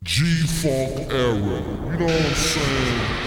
G-Funk era, you know what I'm saying?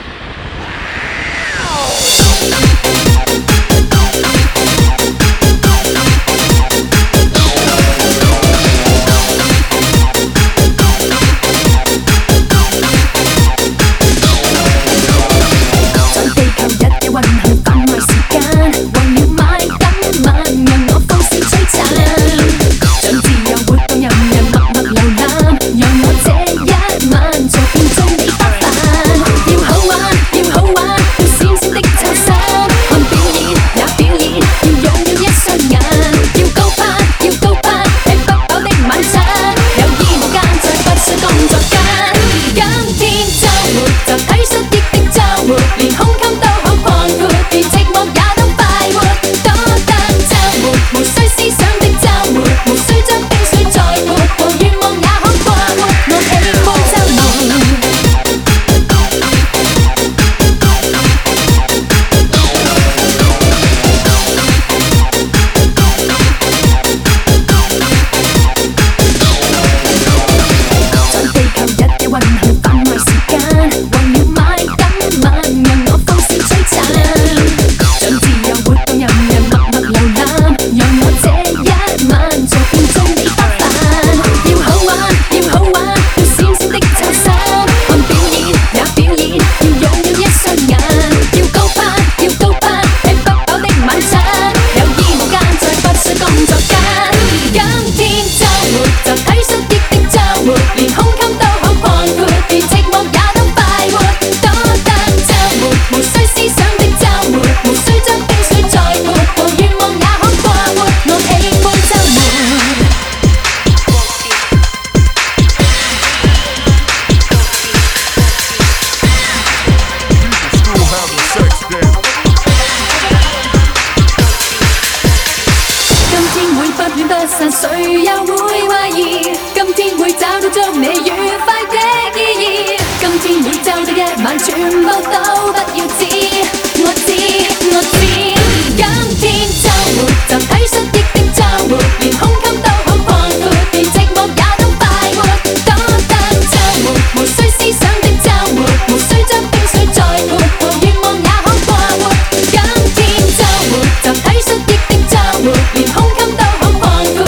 誰又會懷疑？今天會找到祝你愉快的意義。今天每週的一晚，全部都不要知。我知，我知。今天週末就體恤亦的週末，連胸襟都好擴闊，連寂寞也都快活。多得週末，無需思想的週末，無需將冰水再潑，和願望也可過活。今天週末就體恤亦的週末，連胸襟都好擴闊。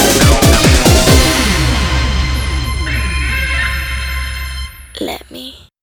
Let me